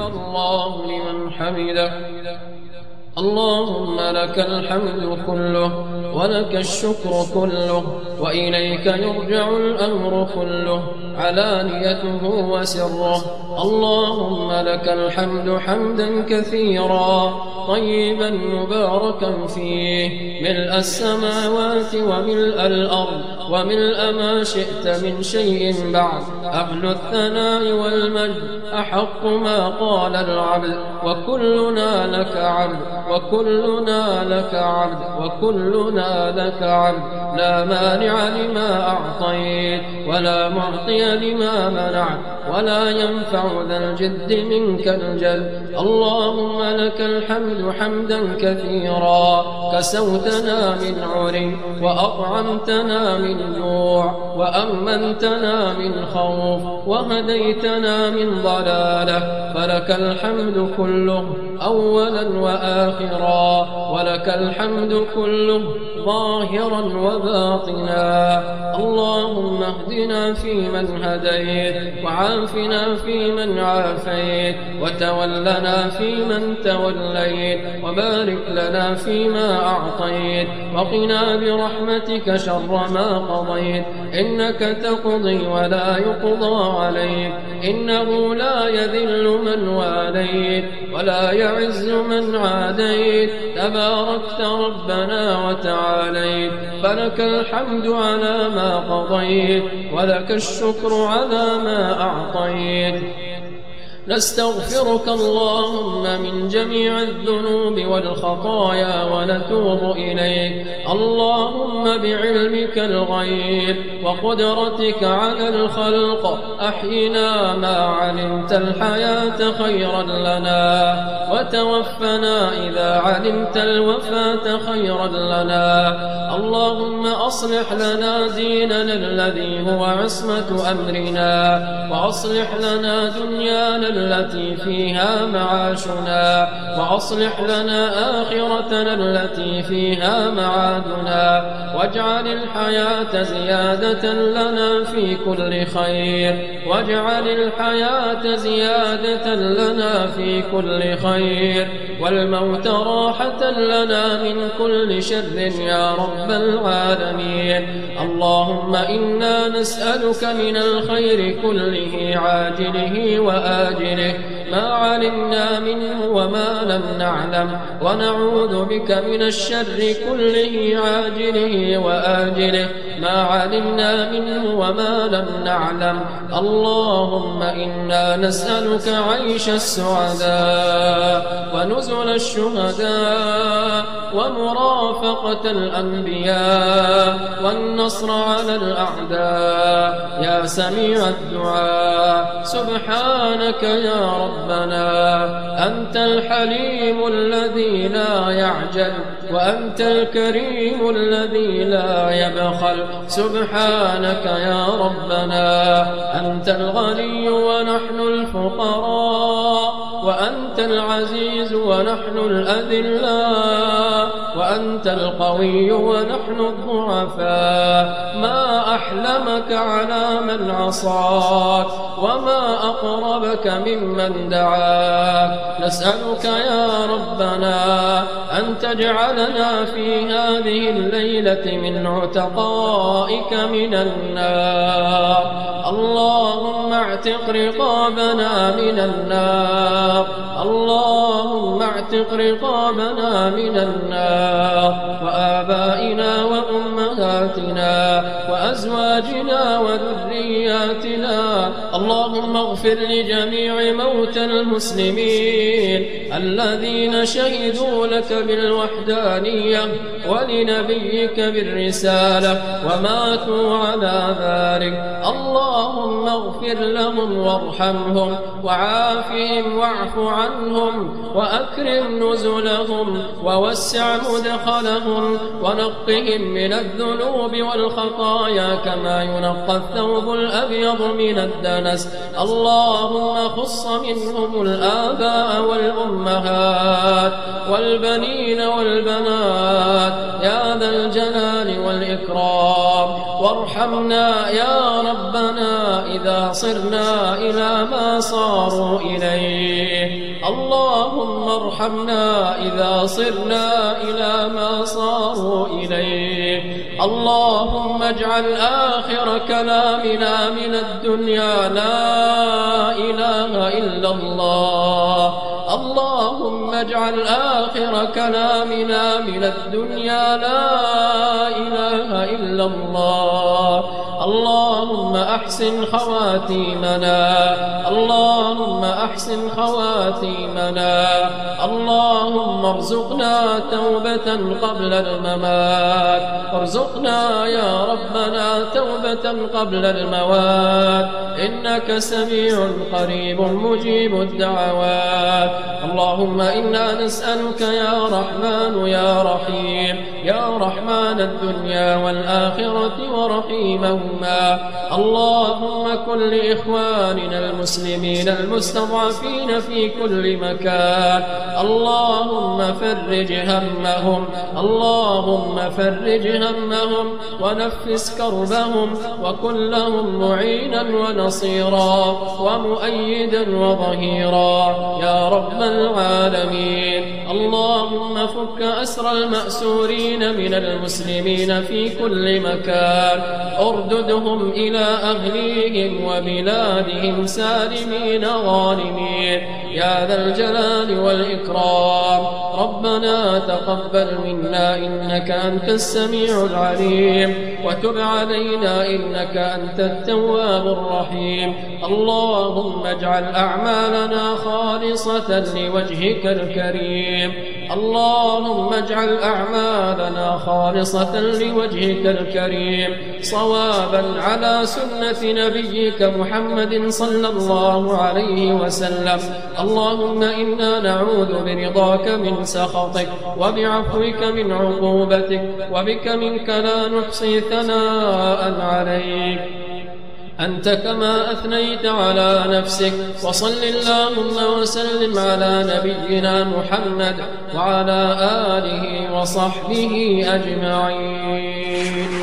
الله لمن حمده. اللهم لك الحمد كله ولك الشكر كله وإليك يرجع الأمر كله علانيته وسره. اللهم لك الحمد حمدا كثيرا طيبا مباركا فيه ملء السماوات وملء الأرض وملء ما شئت من شيء بعد. أهل الثناء والمجد أحق ما قال العبد وكلنا لك عبد وكلنا لك عبد وكلنا لك عبد. لا مانع لما أعطيت ولا معطي لما منعت ولا ينفع ذا الجد منك الجد. اللهم لك الحمد حمدا كثيرا كسوتنا من عري وأطعمتنا من جوع وأمنتنا من خوف وهديتنا من ضلالة. فلك الحمد كله أولا وآخرا ولك الحمد كله ظاهرا وباطنا. اللهم اهدنا فيمن هديت وعافنا فيمن عافيت وتولنا فيمن توليت وبارك لنا فيما أعطيت وقنا برحمتك شر ما قضيت. إنك تقضي ولا يقضى عليك إنه لا يذل من واليت ولا يعز من عاديت. تباركت ربنا وتعاليت. فلك الحمد على ما قضيت ولك الشكر على ما أعطيت. نستغفرك اللهم من جميع الذنوب والخطايا ونتوب إليك. اللهم بعلمك الغيب وقدرتك على الخلق أحينا ما علمت الحياة خيرا لنا وتوفنا إذا علمت الوفاة خيرا لنا. اللهم أصلح لنا ديننا الذي هو عصمة أمرنا وأصلح لنا دنيانا التي فيها معاشنا وأصلح لنا آخرتنا التي فيها معادنا. واجعل الحياة زيادة لنا في كل خير واجعل الحياة زيادة لنا في كل خير والموت راحة لنا من كل شر يا رب العالمين. اللهم إنا نسألك من الخير كله عاجله وآجله ما علمنا منه وما لم نعلم ونعوذ بك من الشر كله عاجله وآجله ما علمنا منه وما لم نعلم. اللهم إنا نسألك عيش السعداء ونزل الشهداء ومرافقة الأنبياء والنصر على الأعداء يا سميع الدعاء. سبحانك يا ربنا أنت الحليم الذي لا يعجل وأنت الكريم الذي لا يبخل. سبحانك يا ربنا أنت الغني ونحن الفقراء وأنت العزيز ونحن الأذلاء وأنت القوي ونحن الضعفاء. ما أحلمك على من عصاك وما أقربك ممن دعاك. نسألك يا ربنا أن تجعلنا في هذه الليلة من عتقائك من النار. اللهم اعتق رقابنا من النار. اللهم اعتق رقابنا من النار وآبائنا وأمهاتنا وأزواجنا وذرياتنا. اللهم اغفر لجميع موتى المسلمين الذين شهدوا لك بالوحدانية ولنبيك بالرسالة وماتوا على ذلك. اللهم اغفر لهم وارحمهم وعافهم واعف عنهم وأكرم نزلهم ووسع مدخلهم ونقهم من الذنوب والخطايا كما ينقى الثوب الأبيض من الدنس. اللهم خص منهم الآباء والأمهات والبنين والبنات يا ذا الجلال والإكرام. وارحمنا يا ربنا إذا صرنا إلى ما صاروا إليه. اللهم ارحمنا إذا صرنا إلى ما صاروا إليه. اللهم اجعل آخر كلامنا من الدنيا لا إله إلا الله. اللهم اجعل آخر كلامنا من الدنيا لا إله إلا الله. اللهم أحسن خواتيمنا. اللهم أحسن خواتيمنا. اللهم ارزقنا توبة قبل الممات. ارزقنا يا ربنا توبة قبل الموات، إنك سميع قريب مجيب الدعوات. اللهم إنا نسألك يا رحمن يا رحيم، يا رحمن الدنيا والآخرة ورحيمهما، اللهم كن لإخواننا المسلمين المستضعفين في كل مكان. اللهم فرج همهم، اللهم فرج همهم ونفس كربهم، وكن لهم معينا ونصيرا ومؤيدا وظهيرا يا رب العالمين. اللهم فك أسر المأسورين من المسلمين في كل مكان، ارددهم إلى أهليهم وبلادهم سالمين غانمين يا ذا الجلال والإكرام. ربنا تقبل منا إنك أنت السميع العليم، وتب علينا إنك أنت التواب الرحيم. اللهم اجعل أعمالنا خالصة لوجهك الكريم. اللهم اجعل أعمالنا خالصة لوجهك الكريم، صوابا على سنة نبيك محمد صلى الله عليه وسلم. اللهم إنا نعوذ برضاك من سخطك، وبعفوك من عقوبتك، وبك منك لا نحصي ثناء عليك أنت كما أثنيت على نفسك. وصل اللهم وسلم على نبينا محمد وعلى آله وصحبه أجمعين.